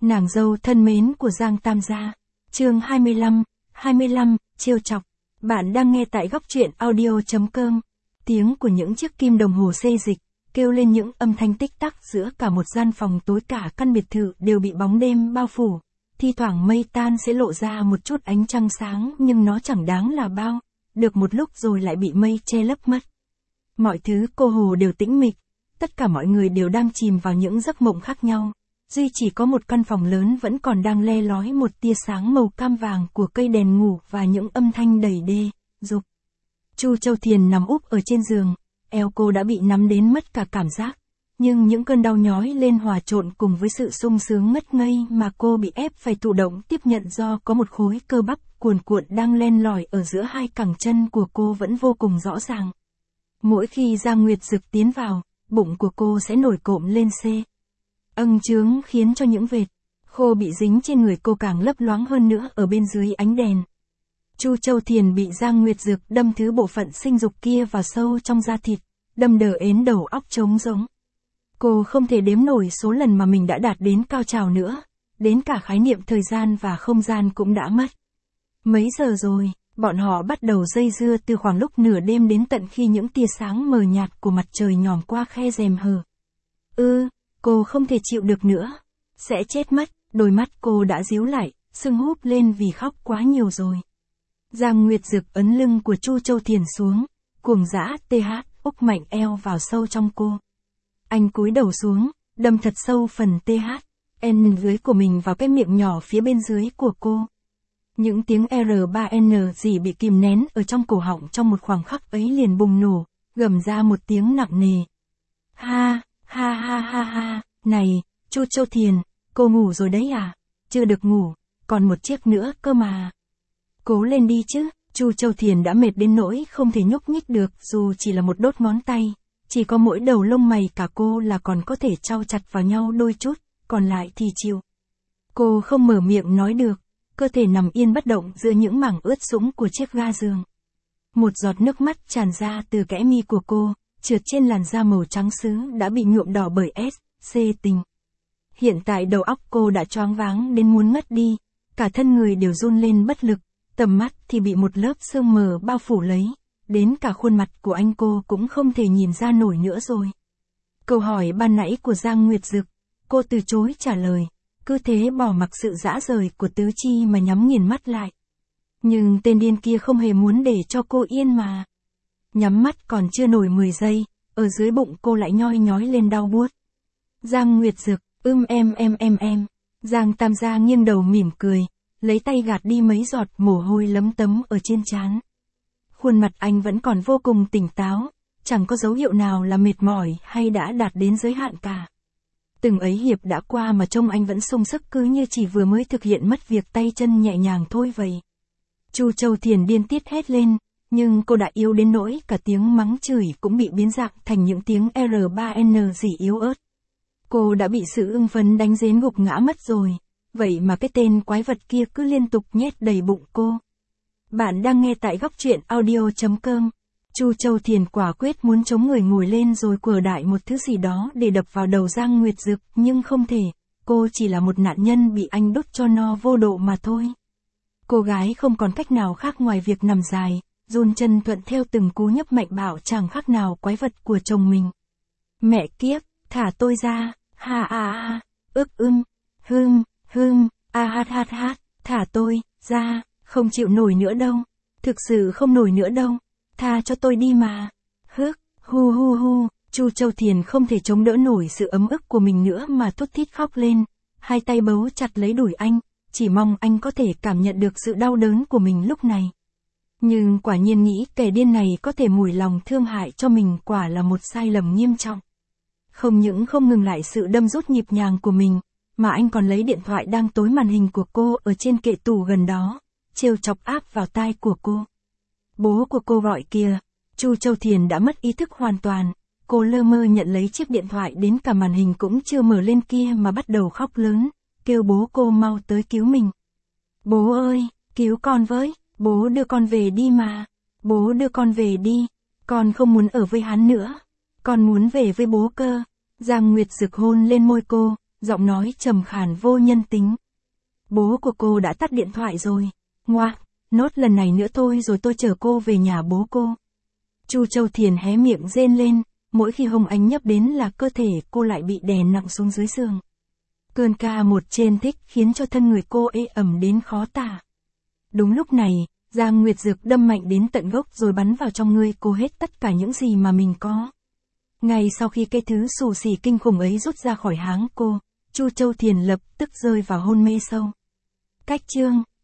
Nàng dâu thân mến của Giang Tam Gia. Chương 25, trêu chọc. Bạn đang nghe tại góc truyện audio.com. Tiếng của những chiếc kim đồng hồ xê dịch, kêu lên những âm thanh tích tắc giữa cả một gian phòng tối, cả căn biệt thự đều bị bóng đêm bao phủ. Thi thoảng mây tan sẽ lộ ra một chút ánh trăng sáng, nhưng nó chẳng đáng là bao. Được một lúc rồi lại bị mây che lấp mất. Mọi thứ cô hồ đều tĩnh mịch. Tất cả mọi người đều đang chìm vào những giấc mộng khác nhau. Duy chỉ có một căn phòng lớn vẫn còn đang le lói một tia sáng màu cam vàng của cây đèn ngủ và những âm thanh đầy đê, dục. Chu Châu Thiền nằm úp ở trên giường, eo cô đã bị nắm đến mất cả cảm giác. Nhưng những cơn đau nhói lên hòa trộn cùng với sự sung sướng ngất ngây mà cô bị ép phải thụ động tiếp nhận do có một khối cơ bắp cuồn cuộn đang len lỏi ở giữa hai cẳng chân của cô vẫn vô cùng rõ ràng. Mỗi khi Giang Nguyệt Dực tiến vào, bụng của cô sẽ nổi cộm lên âng chướng, khiến cho những vệt khô bị dính trên người cô càng lấp loáng hơn nữa ở bên dưới ánh đèn. Chu Châu Thiền bị Giang Nguyệt Dực đâm thứ bộ phận sinh dục kia vào sâu trong da thịt, đâm đờ ến đầu óc trống rỗng. Cô không thể đếm nổi số lần mà mình đã đạt đến cao trào nữa, đến cả khái niệm thời gian và không gian cũng đã mất. Mấy giờ rồi, bọn họ bắt đầu dây dưa từ khoảng lúc nửa đêm đến tận khi những tia sáng mờ nhạt của mặt trời nhòm qua khe rèm hở. Cô không thể chịu được nữa. Sẽ chết mất, đôi mắt cô đã díu lại, sưng húp lên vì khóc quá nhiều rồi. Giang Nguyệt Dực ấn lưng của Chu Châu Thiền xuống, cuồng dã úp mạnh eo vào sâu trong cô. Anh cúi đầu xuống, đâm thật sâu phần dưới của mình vào cái miệng nhỏ phía bên dưới của cô. Những tiếng R3N gì bị kìm nén ở trong cổ họng trong một khoảng khắc ấy liền bùng nổ, gầm ra một tiếng nặng nề. Ha, này, Chu Châu Thiền, cô ngủ rồi đấy à? Chưa được ngủ, còn một chiếc nữa cơ mà. Cố lên đi chứ. Chu Châu Thiền đã mệt đến nỗi không thể nhúc nhích được, dù chỉ là một đốt ngón tay. Chỉ có mỗi đầu lông mày cả cô là còn có thể trao chặt vào nhau đôi chút, còn lại thì chịu. Cô không mở miệng nói được, cơ thể nằm yên bất động giữa những mảng ướt sũng của chiếc ga giường. Một giọt nước mắt tràn ra từ kẽ mi của cô, trượt trên làn da màu trắng sứ đã bị nhuộm đỏ bởi SC tình. Hiện tại đầu óc cô đã choáng váng đến muốn ngất đi, cả thân người đều run lên bất lực, tầm mắt thì bị một lớp sương mờ bao phủ lấy, đến cả khuôn mặt của anh cô cũng không thể nhìn ra nổi nữa rồi. Câu hỏi ban nãy của Giang Nguyệt Dực, cô từ chối trả lời, cứ thế bỏ mặc sự dã rời của tứ chi mà nhắm nghiền mắt lại. Nhưng tên điên kia không hề muốn để cho cô yên mà. Nhắm mắt còn chưa nổi 10 giây, ở dưới bụng cô lại nhoi nhói lên đau buốt. Giang Nguyệt Dực, em. Giang Tam Gia nghiêng đầu mỉm cười, lấy tay gạt đi mấy giọt mồ hôi lấm tấm ở trên trán. Khuôn mặt anh vẫn còn vô cùng tỉnh táo, chẳng có dấu hiệu nào là mệt mỏi hay đã đạt đến giới hạn cả. Từng ấy hiệp đã qua mà trông anh vẫn sung sức cứ như chỉ vừa mới thực hiện mất việc tay chân nhẹ nhàng thôi vậy. Chu Châu Thiền điên tiết hét lên, nhưng cô đã yếu đến nỗi cả tiếng mắng chửi cũng bị biến dạng thành những tiếng R3N gì yếu ớt. Cô đã bị sự ưng phấn đánh đến gục ngã mất rồi, vậy mà cái tên quái vật kia cứ liên tục nhét đầy bụng cô. Bạn đang nghe tại góc truyện audio.com. Chu Châu Thiền quả quyết muốn chống người ngồi lên rồi quờ đại một thứ gì đó để đập vào đầu Giang Nguyệt Dực, nhưng không thể, cô chỉ là một nạn nhân bị anh đốt cho no vô độ mà thôi. Cô gái không còn cách nào khác ngoài việc nằm dài, run chân thuận theo từng cú nhấp mạnh bạo chẳng khác nào quái vật của chồng mình. Mẹ kiếp, thả tôi ra, thả tôi ra, không chịu nổi nữa đâu, thực sự không nổi nữa đâu, tha cho tôi đi mà. Chu Châu Thiền không thể chống đỡ nổi sự ấm ức của mình nữa mà thút thít khóc lên, hai tay bấu chặt lấy đùi anh, chỉ mong anh có thể cảm nhận được sự đau đớn của mình lúc này. Nhưng quả nhiên nghĩ kẻ điên này có thể mủi lòng thương hại cho mình quả là một sai lầm nghiêm trọng. Không những không ngừng lại sự đâm rút nhịp nhàng của mình, mà anh còn lấy điện thoại đang tối màn hình của cô ở trên kệ tủ gần đó, trêu chọc áp vào tai của cô. Bố của cô gọi kìa. Chu Châu Thiền đã mất ý thức hoàn toàn, cô lơ mơ nhận lấy chiếc điện thoại đến cả màn hình cũng chưa mở lên kia mà bắt đầu khóc lớn, kêu bố cô mau tới cứu mình. Bố ơi, cứu con với, bố đưa con về đi mà, bố đưa con về đi, con không muốn ở với hắn nữa, con muốn về với bố cơ. Giang Nguyệt Dực hôn lên môi cô, giọng nói trầm khàn vô nhân tính. Bố của cô đã tắt điện thoại rồi. Ngoa, nốt lần này nữa thôi rồi tôi chở cô về nhà bố cô. Chu Châu Thiền hé miệng rên lên, mỗi khi Hồng Ánh nhấp đến là cơ thể cô lại bị đè nặng xuống dưới giường. Cơn ca một trên thích khiến cho thân người cô ê ẩm đến khó tả. Đúng lúc này, Giang Nguyệt Dược đâm mạnh đến tận gốc rồi bắn vào trong người cô hết tất cả những gì mà mình có. Ngay sau khi cái thứ xù xì kinh khủng ấy rút ra khỏi háng cô, Chu Châu Thiền lập tức rơi vào hôn mê sâu. Cách chương